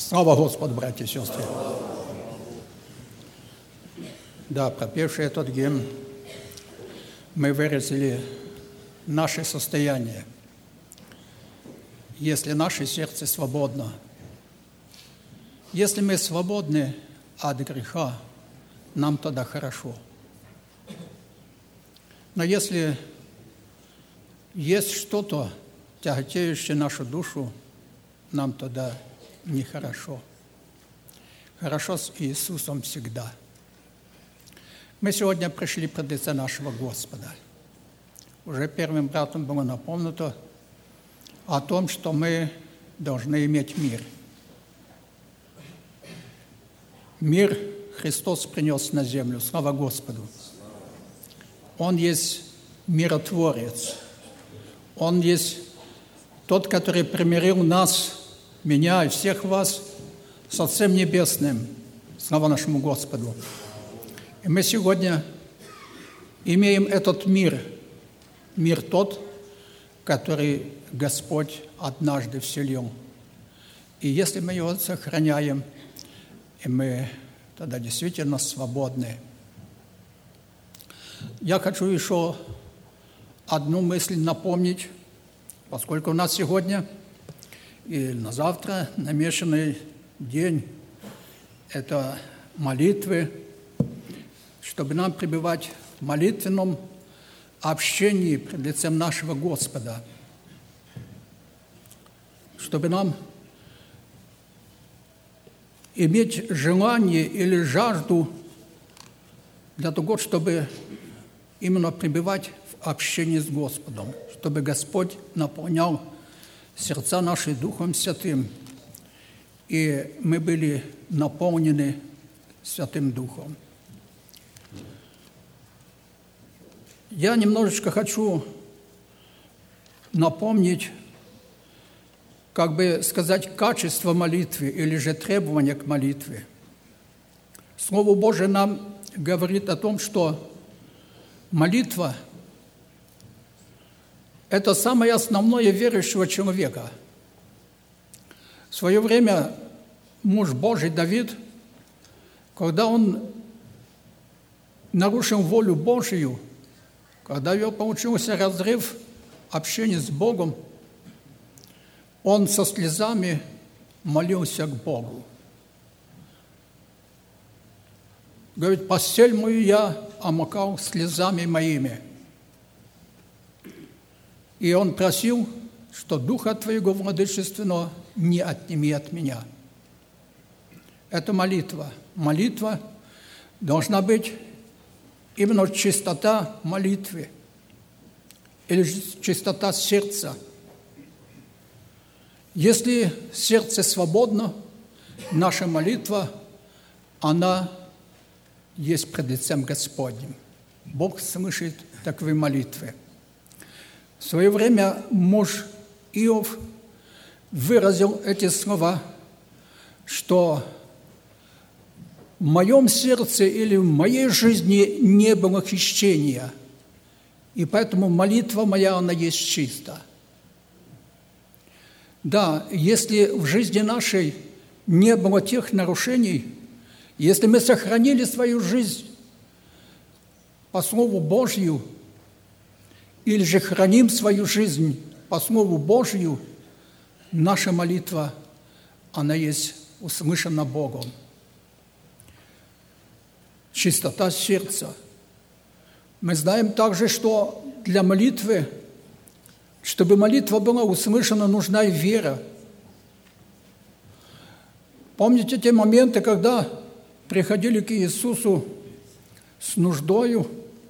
Слава Господу, братья и сестры! Да, пропевший этот гимн, мы выразили наше состояние. Если наше сердце свободно, если мы свободны от греха, нам тогда хорошо. Но если есть что-то, тяготеющее нашу душу, нам тогда нехорошо. Хорошо с Иисусом всегда. Мы сегодня пришли пред лице нашего Господа. Уже первым братом было напомнено о том, что мы должны иметь мир. Мир Христос принес на землю. Слава Господу! Он есть миротворец. Он есть тот, который примирил нас, меня и всех вас с Отцем Небесным. Слава нашему Господу! И мы сегодня имеем этот мир, мир тот, который Господь однажды вселил. И если мы его сохраняем, и мы тогда действительно свободны. Я хочу еще одну мысль напомнить, поскольку у нас сегодня и на завтра намеченный день – это молитвы, чтобы нам пребывать в молитвенном общении пред лицем нашего Господа, чтобы нам иметь желание или жажду для того, чтобы именно пребывать в общении с Господом, чтобы Господь наполнял сердца наши Духом Святым, и мы были наполнены Святым Духом. Я немножечко хочу напомнить, как бы сказать, качество молитвы или же требования к молитве. Слово Божие нам говорит о том, что молитва – это самое основное верующего человека. В свое время муж Божий Давид, когда он нарушил волю Божию, когда у него получился разрыв общения с Богом, он со слезами молился к Богу. Говорит, постель мою я омокал слезами моими. И он просил, что Духа Твоего Владычественного не отними от меня. Это молитва. Молитва должна быть именно чистота молитвы или чистота сердца. Если сердце свободно, наша молитва, она есть пред лицем Господним. Бог слышит такие молитвы. В свое время муж Иов выразил эти слова, что в моем сердце или в моей жизни не было хищения, и поэтому молитва моя, она есть чиста. Да, если в жизни нашей не было тех нарушений, если мы сохранили свою жизнь по Слову Божью, или же храним свою жизнь по Слову Божью, наша молитва, она есть услышана Богом. Чистота сердца. Мы знаем также, что для молитвы, чтобы молитва была услышана, нужна и вера. Помните те моменты, когда приходили к Иисусу с нуждою,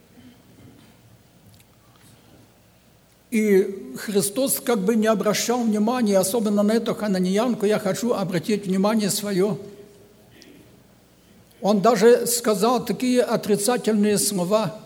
и Христос как бы не обращал внимания, особенно на эту хананеянку, я хочу обратить внимание свое. Он даже сказал такие отрицательные слова,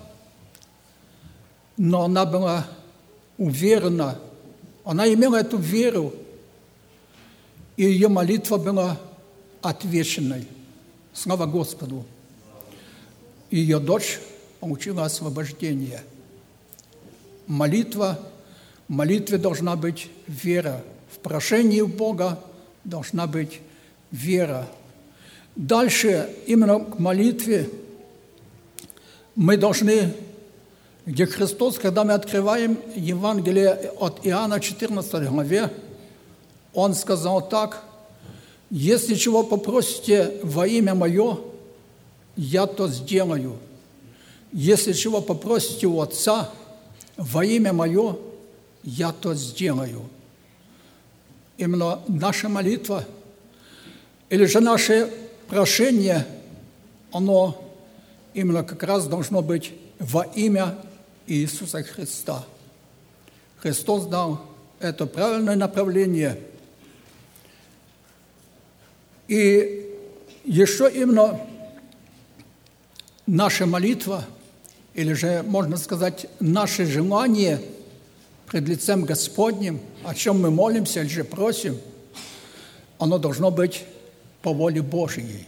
но она была уверена, она имела эту веру, и ее молитва была отвеченной. Слава Господу! Ее дочь получила освобождение. Молитве должна быть вера. В прошении Бога должна быть вера. Дальше, именно к молитве, мы должны, где Христос, когда мы открываем Евангелие от Иоанна, 14 главе, Он сказал так: «Если чего попросите во имя Мое, я то сделаю. Если чего попросите у Отца во имя Мое, я то сделаю». Именно наша молитва или же наше прошение, оно именно как раз должно быть во имя Иисуса Христа. Христос дал это правильное направление. И еще именно наша молитва, или же, можно сказать, наше желание пред лицем Господним, о чем мы молимся или же просим, оно должно быть по воле Божьей.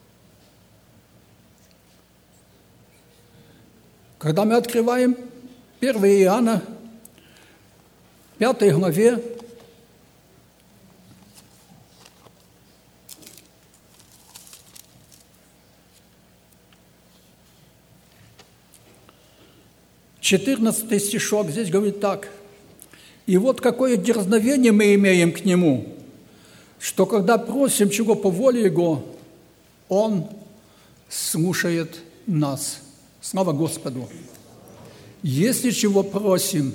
Когда мы открываем 1 Иоанна, 5 главе, 14 стишок, здесь говорит так: «И вот какое дерзновение мы имеем к Нему, что когда просим чего по воле Его, Он слушает нас». Слава Господу! Если чего просим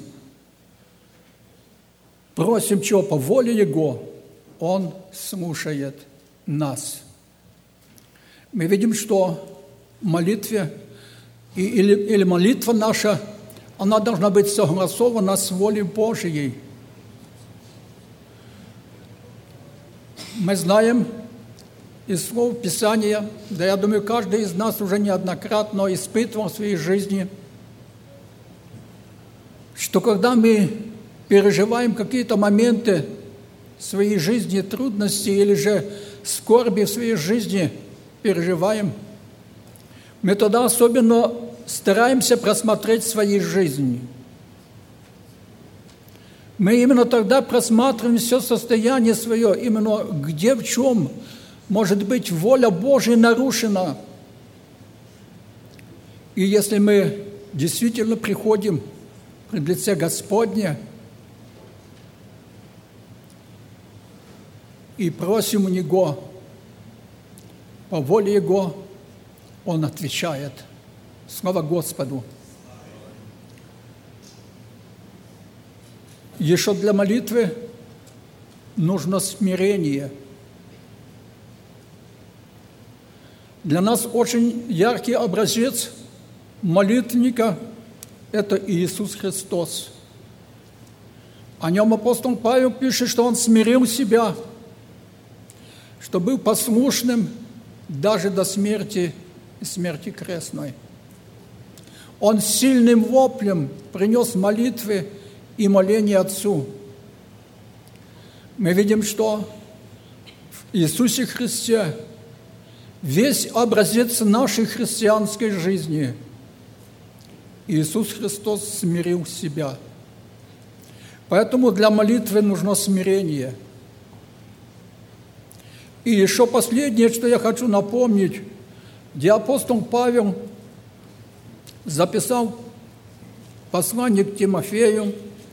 чего по воле Его, Он слушает нас. Мы видим, что в молитве или молитва наша, она должна быть согласована с волей Божией. Мы знаем из слов Писания, да я думаю, каждый из нас уже неоднократно испытывал в своей жизни, что когда мы переживаем какие-то моменты своей жизни, трудности или же скорби в своей жизни переживаем, мы тогда особенно стараемся просмотреть свои жизни. Мы именно тогда просматриваем все состояние свое, именно где, в чем, может быть, воля Божия нарушена. И если мы действительно приходим пред лице Господне и просим у Него по воле Его, Он отвечает. Слава Господу! Еще для молитвы нужно смирение. Для нас очень яркий образец молитвенника – это Иисус Христос. О нем апостол Павел пишет, что Он смирил себя, что был послушным даже до смерти и смерти крестной. Он сильным воплем принес молитвы и моления Отцу. Мы видим, что в Иисусе Христе весь образец нашей христианской жизни. Иисус Христос смирил себя. Поэтому для молитвы нужно смирение. И еще последнее, что я хочу напомнить, где апостол Павел записал послание к Тимофею,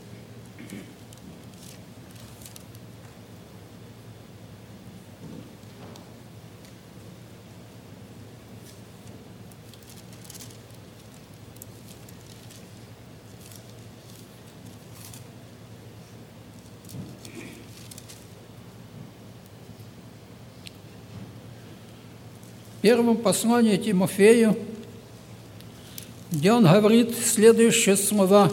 первом послании Тимофею, где он говорит следующие слова.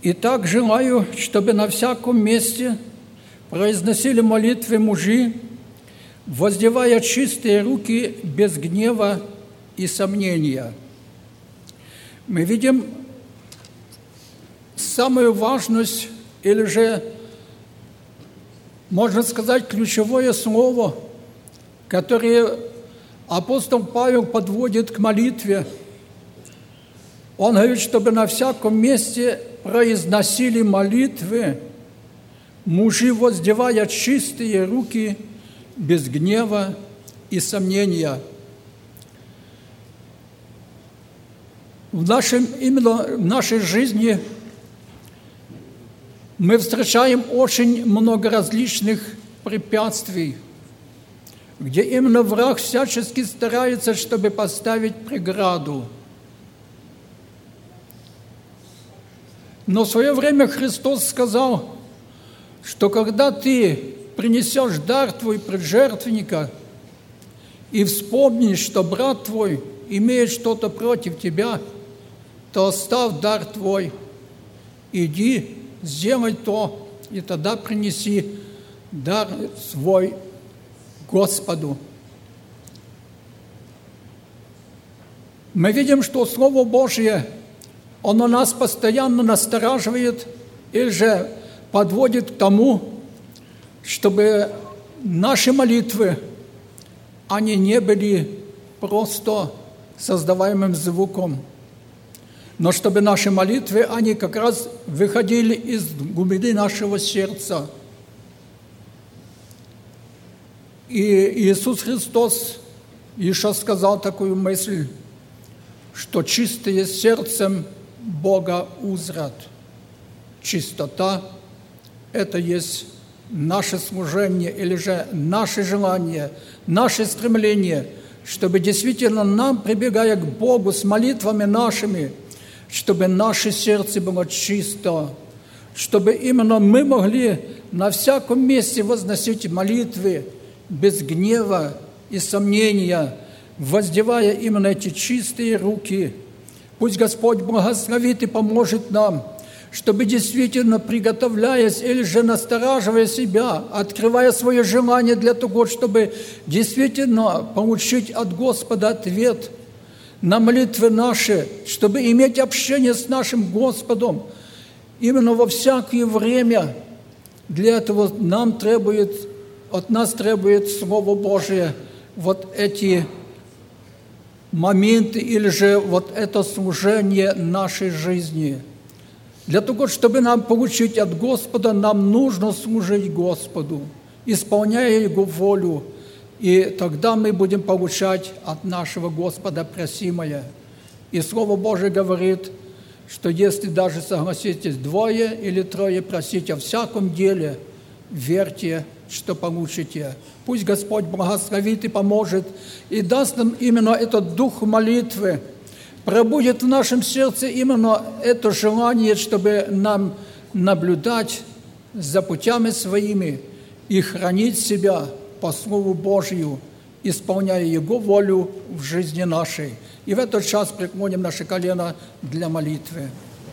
Итак, желаю, чтобы на всяком месте произносили молитвы мужи, воздевая чистые руки без гнева и сомнения. Мы видим самую важность, или же, можно сказать, ключевое слово, которое апостол Павел подводит к молитве. Он говорит, чтобы на всяком месте произносили молитвы, мужи, воздевая чистые руки без гнева и сомнения. Именно в нашей жизни мы встречаем очень много различных препятствий, где именно враг всячески старается, чтобы поставить преграду. Но в свое время Христос сказал, что когда ты принесешь дар твой пред жертвенника и вспомнишь, что брат твой имеет что-то против тебя, то оставь дар твой, иди, сделай то, и тогда принеси дар свой Господу. Мы видим, что Слово Божье, оно нас постоянно настораживает или же подводит к тому, чтобы наши молитвы, они не были просто создаваемым звуком, но чтобы наши молитвы, они как раз выходили из глубины нашего сердца. И Иисус Христос еще сказал такую мысль, что чистые сердцем Бога узрят. Чистота – это есть наше служение или же наше желание, наше стремление, чтобы действительно нам, прибегая к Богу с молитвами нашими, чтобы наше сердце было чисто, чтобы именно мы могли на всяком месте возносить молитвы без гнева и сомнения, воздевая именно эти чистые руки. Пусть Господь благословит и поможет нам, чтобы действительно, приготовляясь или же настораживая себя, открывая свое желание для того, чтобы действительно получить от Господа ответ на молитвы наши, чтобы иметь общение с нашим Господом, именно во всякое время. Для этого от нас требует Слово Божие вот эти моменты или же вот это служение нашей жизни. Для того, чтобы нам получить от Господа, нам нужно служить Господу, исполняя Его волю, и тогда мы будем получать от нашего Господа просимое. И Слово Божие говорит, что если даже согласитесь 2 или 3 просить о всяком деле, верьте, что получите. Пусть Господь благословит и поможет, и даст нам именно этот дух молитвы, пробудет в нашем сердце именно это желание, чтобы нам наблюдать за путями своими и хранить себя по Слову Божию, исполняя Его волю в жизни нашей. И в этот час преклоним наши колена для молитвы.